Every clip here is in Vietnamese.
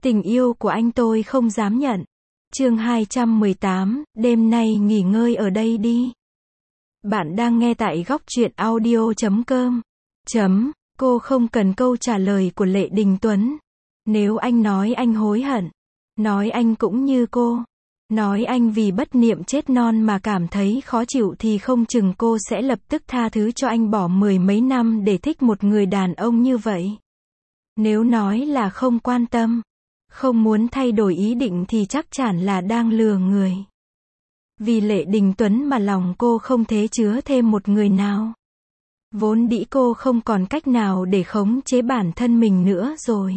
Tình yêu của anh tôi không dám nhận. Chương 218, đêm nay nghỉ ngơi ở đây đi. Bạn đang nghe tại góc truyện audio.com. Cô không cần câu trả lời của Lệ Đình Tuấn. Nếu anh nói anh hối hận, nói anh cũng như cô, nói anh vì bất niệm chết non mà cảm thấy khó chịu thì không chừng cô sẽ lập tức tha thứ cho anh bỏ mười mấy năm để thích một người đàn ông như vậy. Nếu nói là không quan tâm, không muốn thay đổi ý định thì chắc chắn là đang lừa người. Vì Lệ Đình Tuấn mà lòng cô không thể chứa thêm một người nào. Vốn dĩ cô không còn cách nào để khống chế bản thân mình nữa rồi.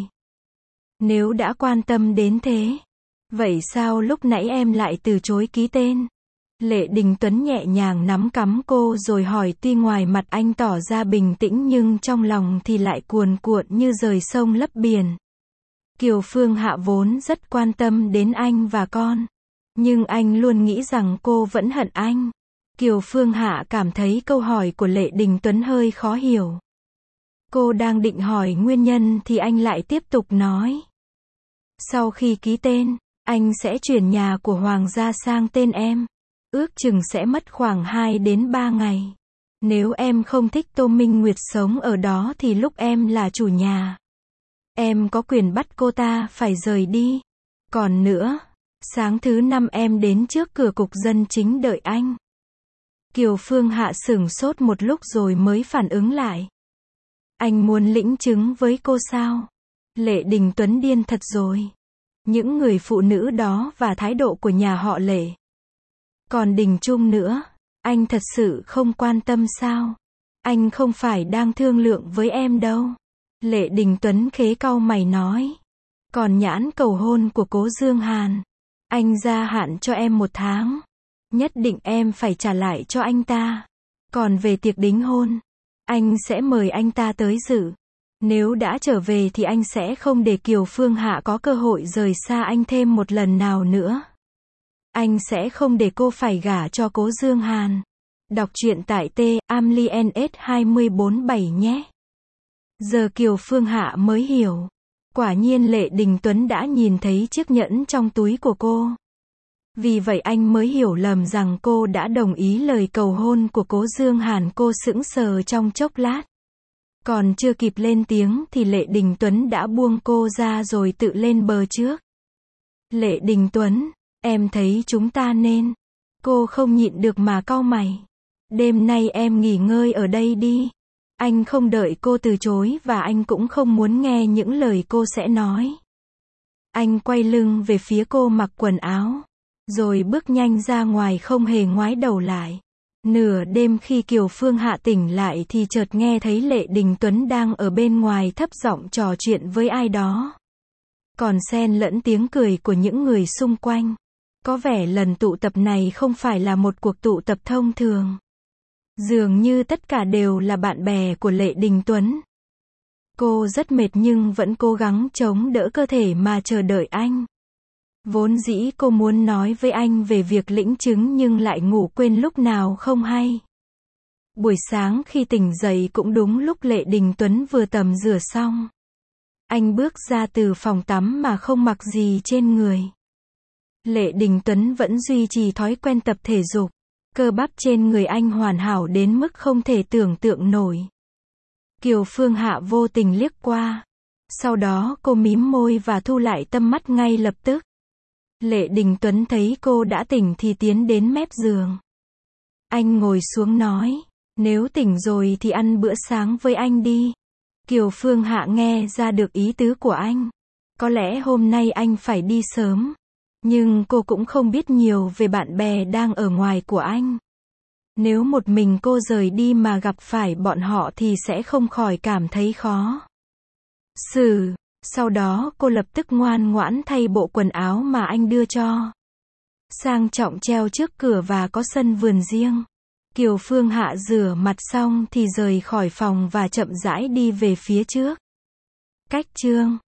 Nếu đã quan tâm đến thế, vậy sao lúc nãy em lại từ chối ký tên? Lệ Đình Tuấn nhẹ nhàng nắm cằm cô rồi hỏi, tuy ngoài mặt anh tỏ ra bình tĩnh nhưng trong lòng thì lại cuồn cuộn như rời sông lấp biển. Kiều Phương Hạ vốn rất quan tâm đến anh và con, nhưng anh luôn nghĩ rằng cô vẫn hận anh. Kiều Phương Hạ cảm thấy câu hỏi của Lệ Đình Tuấn hơi khó hiểu. Cô đang định hỏi nguyên nhân thì anh lại tiếp tục nói. Sau khi ký tên, anh sẽ chuyển nhà của Hoàng gia sang tên em. Ước chừng sẽ mất khoảng 2 đến 3 ngày. Nếu em không thích Tô Minh Nguyệt sống ở đó thì lúc em là chủ nhà, em có quyền bắt cô ta phải rời đi. Còn nữa, sáng thứ 5 em đến trước cửa cục dân chính đợi anh. Kiều Phương Hạ sửng sốt một lúc rồi mới phản ứng lại. Anh muốn lĩnh chứng với cô sao? Lệ Đình Tuấn điên thật rồi. Những người phụ nữ đó và thái độ của nhà họ Lệ. Còn Đình Trung nữa, anh thật sự không quan tâm sao? Anh không phải đang thương lượng với em đâu. Lệ Đình Tuấn khế cau mày nói. Còn nhãn cầu hôn của Cố Dương Hàn, anh gia hạn cho em 1 tháng. Nhất định em phải trả lại cho anh ta. Còn về tiệc đính hôn, anh sẽ mời anh ta tới dự. Nếu đã trở về thì anh sẽ không để Kiều Phương Hạ có cơ hội rời xa anh thêm một lần nào nữa. Anh sẽ không để cô phải gả cho Cố Dương Hàn. Đọc truyện tại t.amliens247 nhé. Giờ Kiều Phương Hạ mới hiểu. Quả nhiên Lệ Đình Tuấn đã nhìn thấy chiếc nhẫn trong túi của cô. Vì vậy anh mới hiểu lầm rằng cô đã đồng ý lời cầu hôn của Cố Dương Hàn. Cô sững sờ trong chốc lát. Còn chưa kịp lên tiếng thì Lệ Đình Tuấn đã buông cô ra rồi tự lên bờ trước. Lệ Đình Tuấn, em thấy chúng ta nên. Cô không nhịn được mà cau mày. Đêm nay em nghỉ ngơi ở đây đi. Anh không đợi cô từ chối và anh cũng không muốn nghe những lời cô sẽ nói. Anh quay lưng về phía cô mặc quần áo, rồi bước nhanh ra ngoài không hề ngoái đầu lại. Nửa đêm khi Kiều Phương Hạ tỉnh lại thì chợt nghe thấy Lệ Đình Tuấn đang ở bên ngoài thấp giọng trò chuyện với ai đó. Còn xen lẫn tiếng cười của những người xung quanh. Có vẻ lần tụ tập này không phải là một cuộc tụ tập thông thường. Dường như tất cả đều là bạn bè của Lệ Đình Tuấn. Cô rất mệt nhưng vẫn cố gắng chống đỡ cơ thể mà chờ đợi anh. Vốn dĩ cô muốn nói với anh về việc lĩnh chứng nhưng lại ngủ quên lúc nào không hay. Buổi sáng khi tỉnh dậy cũng đúng lúc Lệ Đình Tuấn vừa tắm rửa xong. Anh bước ra từ phòng tắm mà không mặc gì trên người. Lệ Đình Tuấn vẫn duy trì thói quen tập thể dục. Cơ bắp trên người anh hoàn hảo đến mức không thể tưởng tượng nổi. Kiều Phương Hạ vô tình liếc qua. Sau đó cô mím môi và thu lại tầm mắt ngay lập tức. Lệ Đình Tuấn thấy cô đã tỉnh thì tiến đến mép giường. Anh ngồi xuống nói, nếu tỉnh rồi thì ăn bữa sáng với anh đi. Kiều Phương Hạ nghe ra được ý tứ của anh. Có lẽ hôm nay anh phải đi sớm. Nhưng cô cũng không biết nhiều về bạn bè đang ở ngoài của anh. Nếu một mình cô rời đi mà gặp phải bọn họ thì sẽ không khỏi cảm thấy khó xử. Sau đó cô lập tức ngoan ngoãn thay bộ quần áo mà anh đưa cho. Sang trọng treo trước cửa và có sân vườn riêng. Kiều Phương Hạ rửa mặt xong thì rời khỏi phòng và chậm rãi đi về phía trước. Cách chương